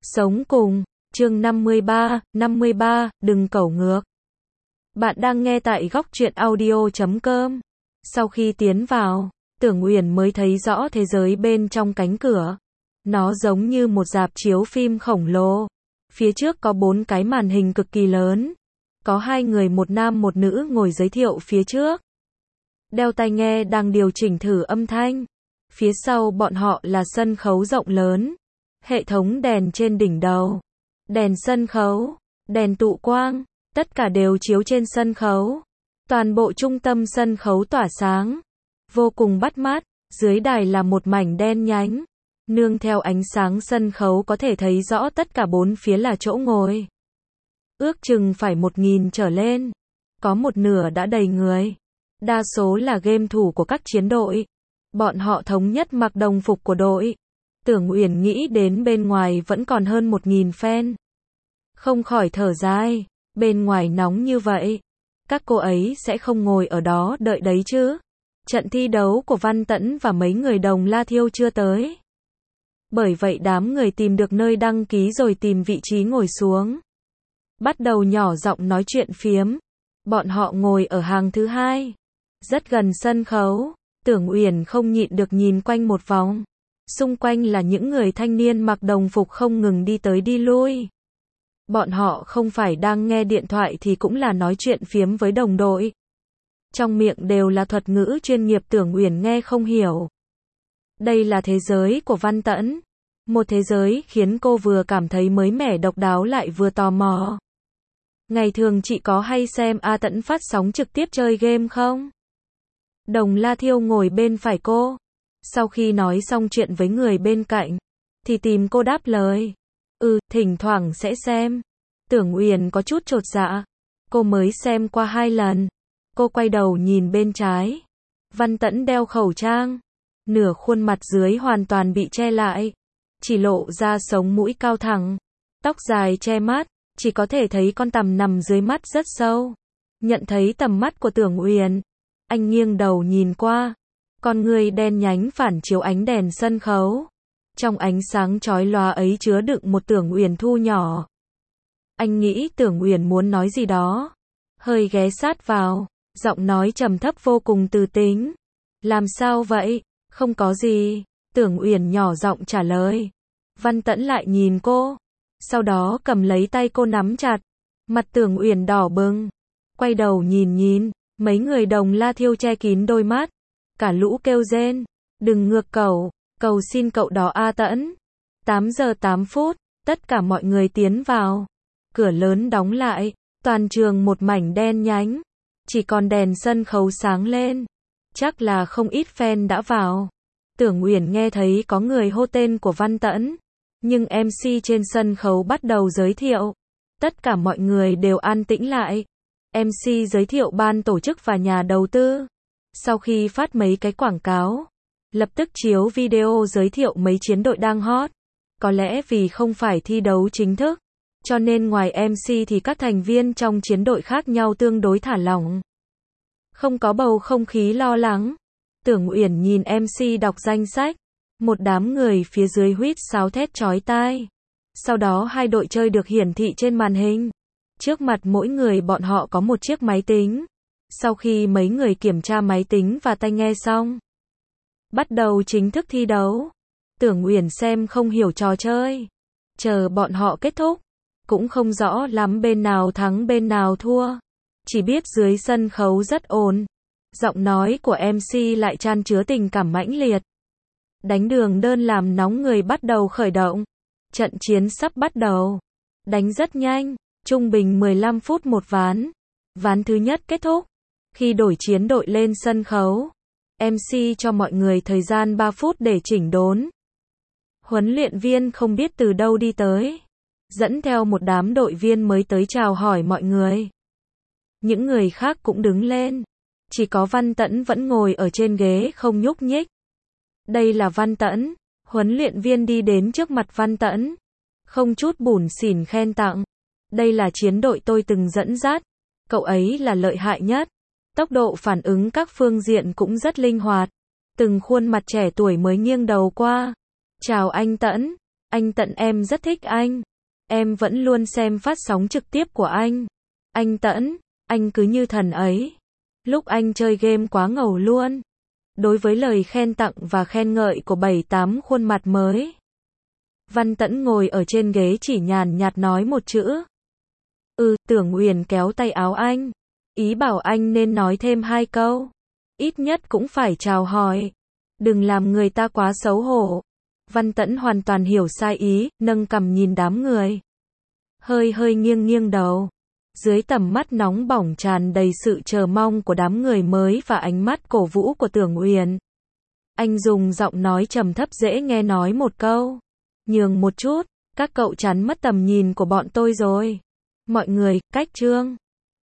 Sống cùng, chương 53, đừng cẩu ngược. Bạn đang nghe tại góc truyện audio.com. Sau khi tiến vào, Tưởng Uyển mới thấy rõ thế giới bên trong cánh cửa. Nó giống như một rạp chiếu phim khổng lồ. Phía trước có 4 cái màn hình cực kỳ lớn. Có 2 người, một nam một nữ ngồi giới thiệu phía trước. Đeo tai nghe đang điều chỉnh thử âm thanh. Phía sau bọn họ là sân khấu rộng lớn. Hệ thống đèn trên đỉnh đầu. Đèn sân khấu, đèn tụ quang, tất cả đều chiếu trên sân khấu. Toàn bộ trung tâm sân khấu tỏa sáng. Vô cùng bắt mắt, dưới đài là một mảnh đen nhánh. Nương theo ánh sáng sân khấu có thể thấy rõ tất cả 4 phía là chỗ ngồi. Ước chừng phải 1000 trở lên. Có một nửa đã đầy người. Đa số là game thủ của các chiến đội. Bọn họ thống nhất mặc đồng phục của đội. Tưởng Uyển nghĩ đến bên ngoài vẫn còn hơn 1000 fan. Không khỏi thở dài, bên ngoài nóng như vậy. Các cô ấy sẽ không ngồi ở đó đợi đấy chứ. Trận thi đấu của Văn Tẫn và mấy người Đồng La Thiêu chưa tới. Bởi vậy đám người tìm được nơi đăng ký rồi tìm vị trí ngồi xuống. Bắt đầu nhỏ giọng nói chuyện phiếm. Bọn họ ngồi ở hàng thứ 2. Rất gần sân khấu. Tưởng Uyển không nhịn được nhìn quanh một vòng. Xung quanh là những người thanh niên mặc đồng phục không ngừng đi tới đi lui. Bọn họ không phải đang nghe điện thoại thì cũng là nói chuyện phiếm với đồng đội. Trong miệng đều là thuật ngữ chuyên nghiệp Tưởng Uyển nghe không hiểu. Đây là thế giới của Văn Tẫn. Một thế giới khiến cô vừa cảm thấy mới mẻ độc đáo lại vừa tò mò. Ngày thường chị có hay xem A Tẫn phát sóng trực tiếp chơi game không? Đồng La Thiêu ngồi bên phải cô. Sau khi nói xong chuyện với người bên cạnh, thì tìm cô đáp lời. Thỉnh thoảng sẽ xem. Tưởng Uyển có chút chột dạ. Cô mới xem qua 2 lần. Cô quay đầu nhìn bên trái. Văn Tẫn đeo khẩu trang. Nửa khuôn mặt dưới hoàn toàn bị che lại. Chỉ lộ ra sống mũi cao thẳng. Tóc dài che mắt. Chỉ có thể thấy con tằm nằm dưới mắt rất sâu. Nhận thấy tầm mắt của Tưởng Uyển. Anh nghiêng đầu nhìn qua. Con người đen nhánh phản chiếu ánh đèn sân khấu. Trong ánh sáng chói lóa ấy chứa đựng một Tưởng Uyển thu nhỏ. Anh nghĩ Tưởng Uyển muốn nói gì đó. Hơi ghé sát vào. Giọng nói trầm thấp vô cùng từ tính. Làm sao vậy? Không có gì. Tưởng Uyển nhỏ giọng trả lời. Văn Tẫn lại nhìn cô. Sau đó cầm lấy tay cô nắm chặt. Mặt Tưởng Uyển đỏ bừng. Quay đầu nhìn. Mấy người Đồng La Thiêu che kín đôi mắt. Cả lũ kêu rên. Đừng ngược cẩu. Cầu xin cậu đó A Tẫn. 8 giờ 8 phút. Tất cả mọi người tiến vào. Cửa lớn đóng lại. Toàn trường một mảnh đen nhánh. Chỉ còn đèn sân khấu sáng lên. Chắc là không ít fan đã vào. Tưởng Uyển nghe thấy có người hô tên của Văn Tẫn. Nhưng MC trên sân khấu bắt đầu giới thiệu. Tất cả mọi người đều an tĩnh lại. MC giới thiệu ban tổ chức và nhà đầu tư. Sau khi phát mấy cái quảng cáo, lập tức chiếu video giới thiệu mấy chiến đội đang hot. Có lẽ vì không phải thi đấu chính thức, cho nên ngoài MC thì các thành viên trong chiến đội khác nhau tương đối thả lỏng. Không có bầu không khí lo lắng. Tưởng Uyển nhìn MC đọc danh sách. Một đám người phía dưới huýt sáo thét chói tai. Sau đó 2 đội chơi được hiển thị trên màn hình. Trước mặt mỗi người bọn họ có một chiếc máy tính. Sau khi mấy người kiểm tra máy tính và tai nghe xong, bắt đầu chính thức thi đấu. Tưởng Uyển xem không hiểu trò chơi. Chờ bọn họ kết thúc, cũng không rõ lắm bên nào thắng bên nào thua. Chỉ biết dưới sân khấu rất ồn. Giọng nói của MC lại chan chứa tình cảm mãnh liệt. Đánh đường đơn làm nóng người bắt đầu khởi động. Trận chiến sắp bắt đầu. Đánh rất nhanh, trung bình 15 phút một ván. Ván thứ nhất kết thúc. Khi đổi chiến đội lên sân khấu, MC cho mọi người thời gian 3 phút để chỉnh đốn. Huấn luyện viên không biết từ đâu đi tới, dẫn theo một đám đội viên mới tới chào hỏi mọi người. Những người khác cũng đứng lên. Chỉ có Văn Tẫn vẫn ngồi ở trên ghế không nhúc nhích. Đây là Văn Tẫn. Huấn luyện viên đi đến trước mặt Văn Tẫn. Không chút bủn xỉn khen tặng. Đây là chiến đội tôi từng dẫn dắt. Cậu ấy là lợi hại nhất. Tốc độ phản ứng các phương diện cũng rất linh hoạt. Từng khuôn mặt trẻ tuổi mới nghiêng đầu qua. Chào anh Tẫn. Anh Tận em rất thích anh. Em vẫn luôn xem phát sóng trực tiếp của anh. Anh Tẫn, anh cứ như thần ấy. Lúc anh chơi game quá ngầu luôn. Đối với lời khen tặng và khen ngợi của 7-8 khuôn mặt mới, Văn Tẫn ngồi ở trên ghế chỉ nhàn nhạt nói một chữ. Tưởng Uyển kéo tay áo anh. Ý bảo anh nên nói thêm 2 câu. Ít nhất cũng phải chào hỏi. Đừng làm người ta quá xấu hổ. Văn Tẫn hoàn toàn hiểu sai ý, nâng cằm nhìn đám người. Hơi nghiêng nghiêng đầu. Dưới tầm mắt nóng bỏng tràn đầy sự chờ mong của đám người mới và ánh mắt cổ vũ của Tưởng Uyển, anh dùng giọng nói trầm thấp dễ nghe nói một câu. Nhường một chút, các cậu chắn mất tầm nhìn của bọn tôi rồi. Mọi người, cách chương.